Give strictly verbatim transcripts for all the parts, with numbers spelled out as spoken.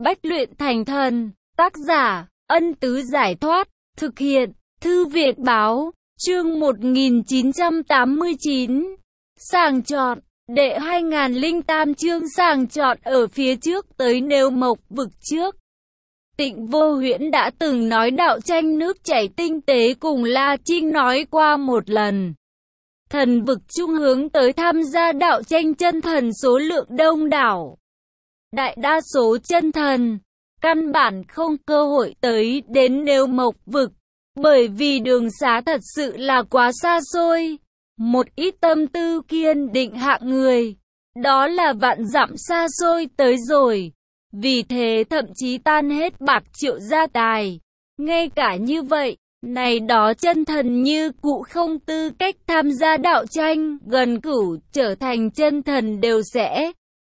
Bách luyện thành thần. Tác giả, Ân Tứ Giải Thoát. Thực hiện, Thư Việt Báo. Chương một nghìn chín trăm tám mươi chín. Sàng chọn. Đệ hai nghìn lẻ tám chương sàng chọn ở phía trước tới nêu mộc vực trước. Tịnh Vô Huyễn đã từng nói đạo tranh nước chảy tinh tế cùng La Trinh nói qua một lần. Thần vực trung hướng tới tham gia đạo tranh chân thần số lượng đông đảo. Đại đa số chân thần, căn bản không cơ hội tới đến nêu mộc vực, bởi vì đường xá thật sự là quá xa xôi. Một ít tâm tư kiên định hạng người, đó là vạn dặm xa xôi tới rồi. Vì thế thậm chí tan hết bạc triệu gia tài. Ngay cả như vậy, này đó chân thần như cụ không tư cách tham gia đạo tranh, gần cửu trở thành chân thần đều sẽ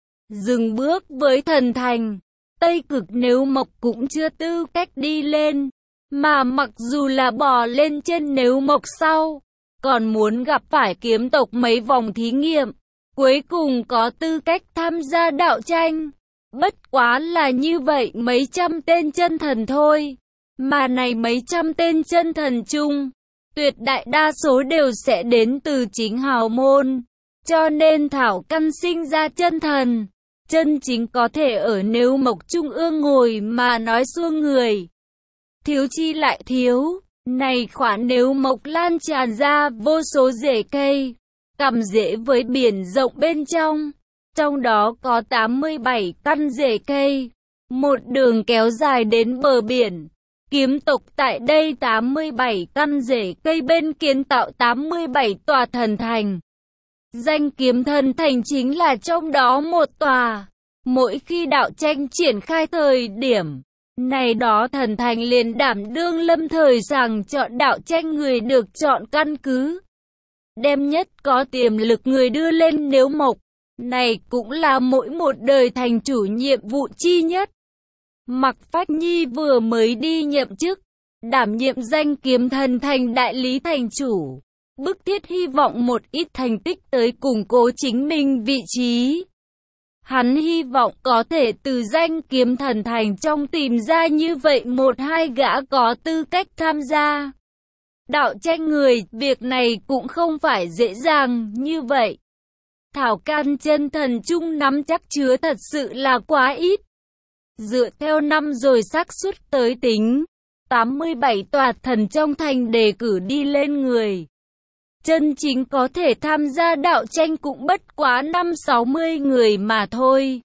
dừng bước với thần thành. Tây Cực nếu mộc cũng chưa tư cách đi lên, mà mặc dù là bò lên trên nếu mộc sau, còn muốn gặp phải kiếm tộc mấy vòng thí nghiệm, cuối cùng có tư cách tham gia đạo tranh. Bất quá là như vậy mấy trăm tên chân thần thôi, mà này mấy trăm tên chân thần chung, tuyệt đại đa số đều sẽ đến từ chính hào môn, cho nên thảo căn sinh ra chân thần, chân chính có thể ở nếu mộc trung ương ngồi mà nói xuông người. Thiếu chi lại thiếu, này khoản nếu mộc lan tràn ra vô số rễ cây, cằm rễ với biển rộng bên trong. Trong đó có tám mươi bảy căn rễ cây, một đường kéo dài đến bờ biển. Kiếm tộc tại đây tám mươi bảy căn rễ cây bên kiến tạo tám mươi bảy tòa thần thành. Danh kiếm thần thành chính là trong đó một tòa. Mỗi khi đạo tranh triển khai thời điểm này đó thần thành liền đảm đương lâm thời sàng chọn đạo tranh người được chọn căn cứ. Đem nhất có tiềm lực người đưa lên nếu mộc. Này cũng là mỗi một đời thành chủ nhiệm vụ chi nhất. Mạc Phách Nhi vừa mới đi nhậm chức, đảm nhiệm danh kiếm thần thành đại lý thành chủ, bức thiết hy vọng một ít thành tích tới củng cố chính mình vị trí. Hắn hy vọng có thể từ danh kiếm thần thành trong tìm ra như vậy một hai gã có tư cách tham gia đạo tranh người, việc này cũng không phải dễ dàng như vậy. Thảo can chân thần chung nắm chắc chứa thật sự là quá ít. Dựa theo năm rồi xác suất tới tính, tám mươi bảy tòa thần trong thành đề cử đi lên người. Chân chính có thể tham gia đạo tranh cũng bất quá năm sáu mươi người mà thôi.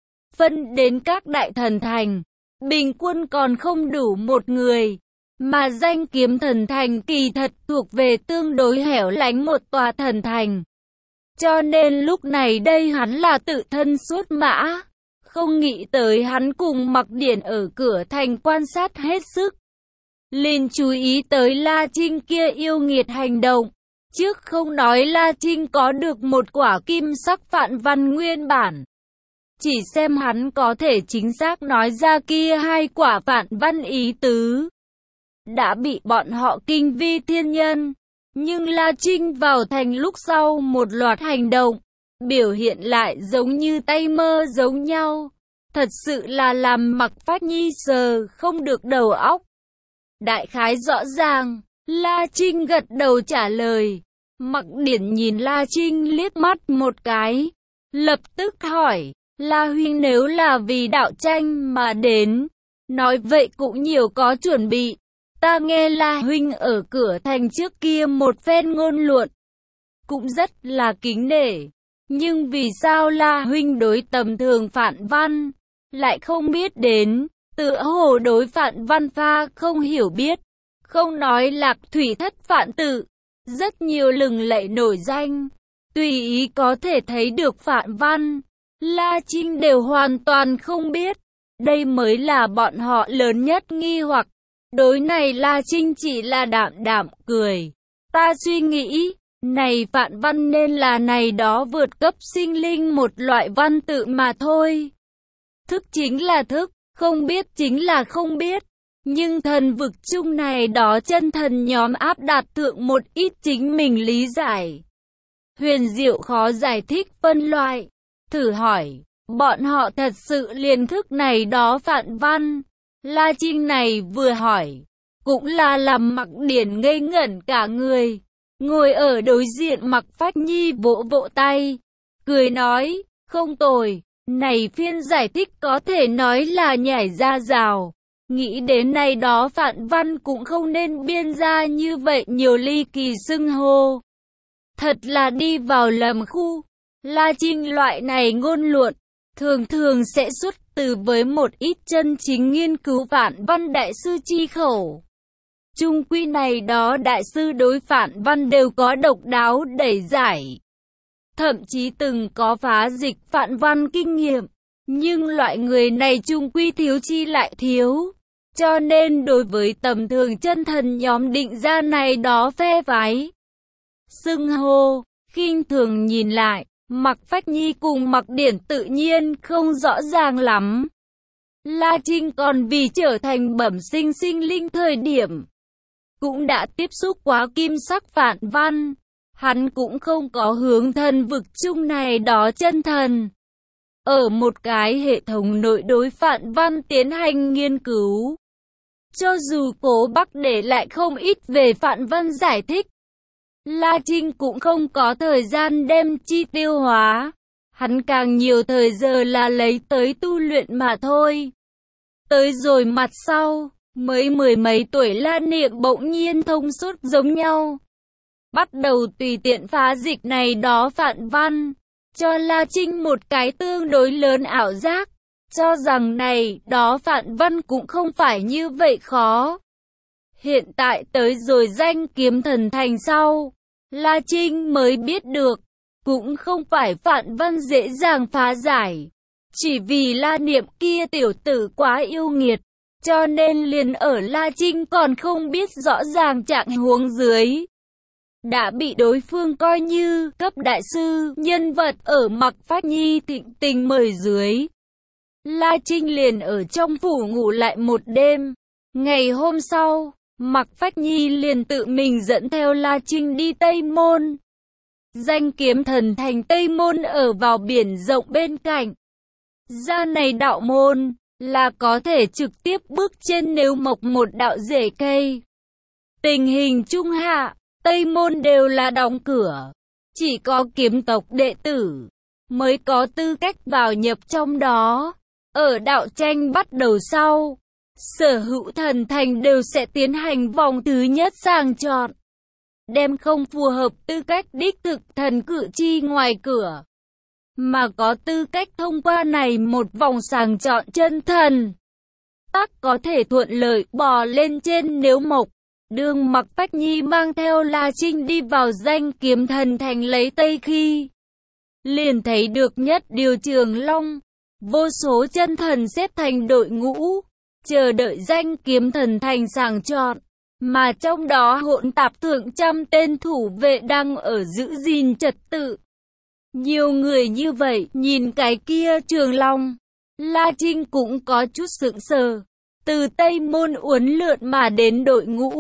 Phân đến các đại thần thành, bình quân còn không đủ một người. Mà danh kiếm thần thành kỳ thật thuộc về tương đối hẻo lánh một tòa thần thành. Cho nên lúc này đây hắn là tự thân xuất mã, không nghĩ tới hắn cùng Mặc Điển ở cửa thành quan sát hết sức. Liền chú ý tới La Trinh kia yêu nghiệt hành động, trước không nói La Trinh có được một quả kim sắc phạn văn nguyên bản. Chỉ xem hắn có thể chính xác nói ra kia hai quả phạn văn ý tứ. Đã bị bọn họ kinh vi thiên nhân. Nhưng La Trinh vào thành lúc sau một loạt hành động, biểu hiện lại giống như tay mơ giống nhau. Thật sự là làm Mạc Phách Nhi sờ không được đầu óc. Đại khái rõ ràng, La Trinh gật đầu trả lời. Mặc Điển nhìn La Trinh liếc mắt một cái, lập tức hỏi, La huynh nếu là vì đạo tranh mà đến, nói vậy cũng nhiều có chuẩn bị. Ta nghe La huynh ở cửa thành trước kia một phen ngôn luận, cũng rất là kính nể. Nhưng vì sao La huynh đối tầm thường phạn văn lại không biết đến, tựa hồ đối phạn văn pha không hiểu biết, không nói Lạc Thủy Thất phạn tự, rất nhiều lừng lẫy nổi danh, tùy ý có thể thấy được phạn văn, La Trinh đều hoàn toàn không biết. Đây mới là bọn họ lớn nhất nghi hoặc. Đối này La Trinh chỉ là đạm đạm cười. Ta suy nghĩ, này phạn văn nên là này đó vượt cấp sinh linh một loại văn tự mà thôi. Thức chính là thức, không biết chính là không biết. Nhưng thần vực chung này đó chân thần nhóm áp đặt thượng một ít chính mình lý giải. Huyền diệu khó giải thích phân loại. Thử hỏi, Bọn họ thật sự liền thức này đó Phạn Văn. La Trinh này vừa hỏi, cũng là làm Mặc Điển ngây ngẩn cả người. Ngồi ở đối diện Mặc Phách Nhi vỗ vỗ tay, cười nói, không tồi, này phiên giải thích có thể nói là nhảy ra rào. Nghĩ đến này đó Phạn Văn cũng không nên biên ra như vậy nhiều ly kỳ xưng hô. Thật là đi vào lầm khu. La Trinh loại này ngôn luận, thường thường sẽ xuất từ với một ít chân chính nghiên cứu Phạn Văn đại sư chi khẩu. Chung quy này đó đại sư đối Phạn Văn đều có độc đáo đẩy giải. Thậm chí từng có phá dịch Phạn Văn kinh nghiệm. Nhưng loại người này chung quy thiếu chi lại thiếu. Cho nên đối với tầm thường chân thần nhóm định ra này đó phe phái. Xưng hô, khinh thường nhìn lại, Mặc Phách Nhi cùng Mặc Điển tự nhiên không rõ ràng lắm. La Trinh còn vì trở thành bẩm sinh sinh linh thời điểm, cũng đã tiếp xúc quá kim sắc Phạn Văn. Hắn cũng không có hướng thần vực chung này đó chân thần. Ở một cái hệ thống nội đối Phạn Văn tiến hành nghiên cứu. Cho dù Cố Bắc để lại không ít về Phạn Văn giải thích, La Trinh cũng không có thời gian đem chi tiêu hóa. Hắn càng nhiều thời giờ là lấy tới tu luyện mà thôi. Tới rồi mặt sau, mới mười mấy tuổi La Niệm bỗng nhiên thông suốt giống nhau. Bắt đầu tùy tiện phá dịch này đó Phạn Văn, cho La Trinh một cái tương đối lớn ảo giác, cho rằng này đó Phạn Văn cũng không phải như vậy khó. Hiện tại tới rồi danh kiếm thần thành sau, La Trinh mới biết được, cũng không phải Phạn Văn dễ dàng phá giải. Chỉ vì La Niệm kia tiểu tử quá yêu nghiệt, cho nên liền ở La Trinh còn không biết rõ ràng trạng huống dưới. Đã bị đối phương coi như cấp đại sư, nhân vật ở Mặc Phách Nhi thịnh tình mời dưới. La Trinh liền ở trong phủ ngủ lại một đêm. Ngày hôm sau, Mặc Phách Nhi liền tự mình dẫn theo La Trinh đi Tây Môn. Danh kiếm thần thành Tây Môn ở vào biển rộng bên cạnh. Ra này đạo môn, là có thể trực tiếp bước trên nếu mộc một đạo rễ cây. Tình hình trung hạ, Tây Môn đều là đóng cửa. Chỉ có kiếm tộc đệ tử mới có tư cách vào nhập trong đó. Ở đạo tranh bắt đầu sau, sở hữu thần thành đều sẽ tiến hành vòng thứ nhất sàng chọn. Đem không phù hợp tư cách đích thực thần cử chi ngoài cửa, mà có tư cách thông qua này một vòng sàng chọn chân thần, tắc có thể thuận lợi bò lên trên nếu mộc. Đường Mặc Phách Nhi mang theo La Trinh đi vào danh kiếm thần thành lấy Tây khi, liền thấy được nhất điều Trường Long, vô số chân thần xếp thành đội ngũ, chờ đợi danh kiếm thần thành sàng chọn, mà trong đó hỗn tạp thượng trăm tên thủ vệ đang ở giữ gìn trật tự. Nhiều người như vậy, nhìn cái kia Trường Long, La Trinh cũng có chút sững sờ. Từ Tây Môn uốn lượn mà đến đội ngũ,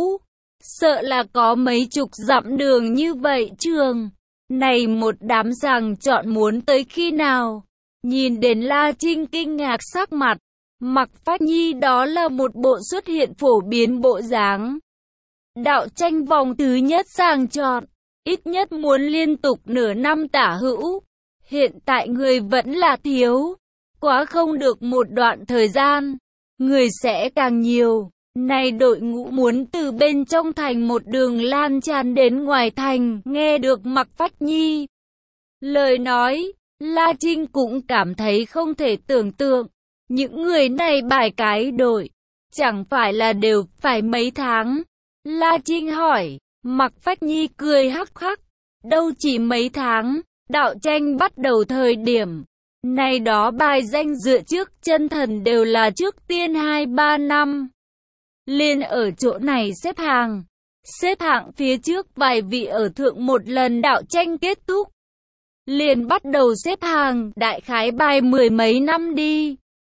sợ là có mấy chục dặm đường như vậy trường. Này một đám sàng chọn muốn tới khi nào? Nhìn đến La Trinh kinh ngạc sắc mặt, Mặc Phách Nhi đó là một bộ xuất hiện phổ biến bộ dáng. Đạo tranh vòng thứ nhất sàng chọn, ít nhất muốn liên tục nửa năm tả hữu. Hiện tại người vẫn là thiếu, quá không được một đoạn thời gian, người sẽ càng nhiều. Này đội ngũ muốn từ bên trong thành một đường lan tràn đến ngoài thành, nghe được Mặc Phách Nhi lời nói, La Trinh cũng cảm thấy không thể tưởng tượng. Những người này bài cái đội, chẳng phải là đều phải mấy tháng? La Trinh hỏi, Mặc Phách Nhi cười hắc hắc, đâu chỉ mấy tháng, đạo tranh bắt đầu thời điểm. Này đó bài danh dựa trước chân thần đều là trước tiên hai ba năm. Liên ở chỗ này xếp hàng. Xếp hạng phía trước vài vị ở thượng một lần đạo tranh kết thúc. Liền bắt đầu xếp hàng, đại khái bài mười mấy năm đi.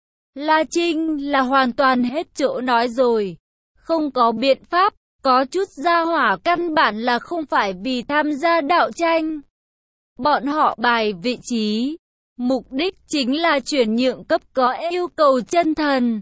La Trinh là hoàn toàn hết chỗ nói rồi. Không có biện pháp, có chút gia hỏa căn bản là không phải vì tham gia đạo tranh. Bọn họ bài vị trí, Mục đích chính là chuyển nhượng cấp có yêu cầu chân thần.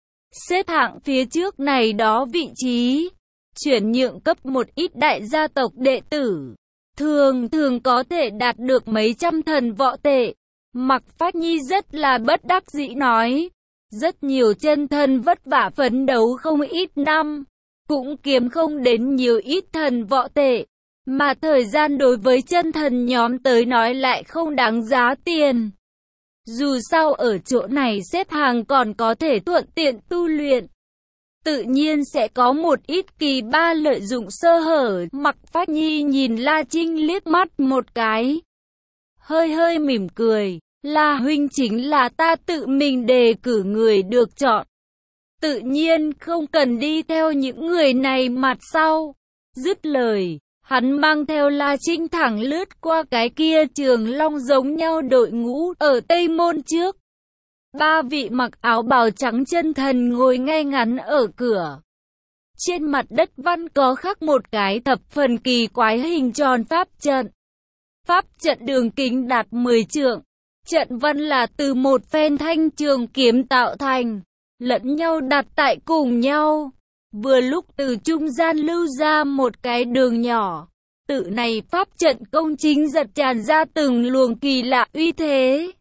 Xếp hạng phía trước này đó vị trí, chuyển nhượng cấp một ít đại gia tộc đệ tử, thường thường có thể đạt được mấy trăm thần võ tệ. Mạc Phách Nhi rất là bất đắc dĩ nói, rất nhiều chân thần vất vả phấn đấu không ít năm, cũng kiếm không đến nhiều ít thần võ tệ, mà thời gian đối với chân thần nhóm tới nói lại không đáng giá tiền. Dù sao ở chỗ này xếp hàng còn có thể thuận tiện tu luyện, tự nhiên sẽ có một ít kỳ ba lợi dụng sơ hở. Mạc Phách Nhi nhìn La Trinh liếc mắt một cái, hơi hơi mỉm cười, La huynh chính là ta tự mình đề cử người được chọn, tự nhiên không cần đi theo những người này mặt sau. Dứt lời, hắn mang theo La Trinh thẳng lướt qua cái kia trường long giống nhau đội ngũ ở Tây Môn trước. Ba vị mặc áo bào trắng chân thần ngồi ngay ngắn ở cửa. Trên mặt đất văn có khắc một cái thập phần kỳ quái hình tròn pháp trận. Pháp trận đường kính đạt mười trượng. Trận văn là từ một phen thanh trường kiếm tạo thành, lẫn nhau đặt tại cùng nhau. Vừa lúc từ trung gian lưu ra một cái đường nhỏ. Tự này pháp trận công chính giật tràn ra từng luồng kỳ lạ uy thế.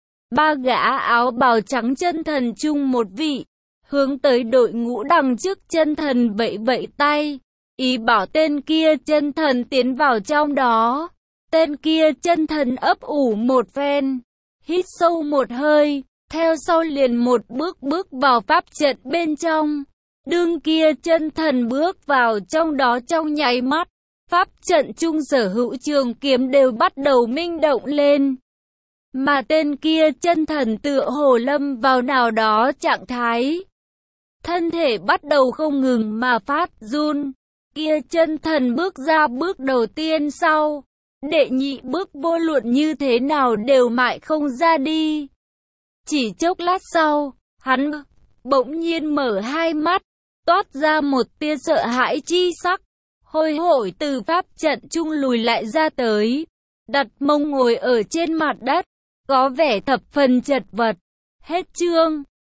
Ba gã áo bào trắng chân thần chung một vị, hướng tới đội ngũ đằng trước chân thần vẫy vẫy tay, ý bảo tên kia chân thần tiến vào trong đó. Tên kia chân thần ấp ủ một phen, hít sâu một hơi, theo sau liền một bước bước vào pháp trận bên trong. Đương kia chân thần bước vào trong đó trong nháy mắt, pháp trận chung sở hữu trường kiếm đều bắt đầu minh động lên. Mà tên kia chân thần tựa hồ lâm vào nào đó trạng thái, thân thể bắt đầu không ngừng mà phát run. Kia chân thần bước ra bước đầu tiên sau, đệ nhị bước vô luận như thế nào đều mãi không ra đi. Chỉ chốc lát sau, hắn bỗng nhiên mở hai mắt, toát ra một tia sợ hãi chi sắc, hôi hổi từ pháp trận chung lùi lại ra tới, đặt mông ngồi ở trên mặt đất, có vẻ thập phần chật vật. Hết chương.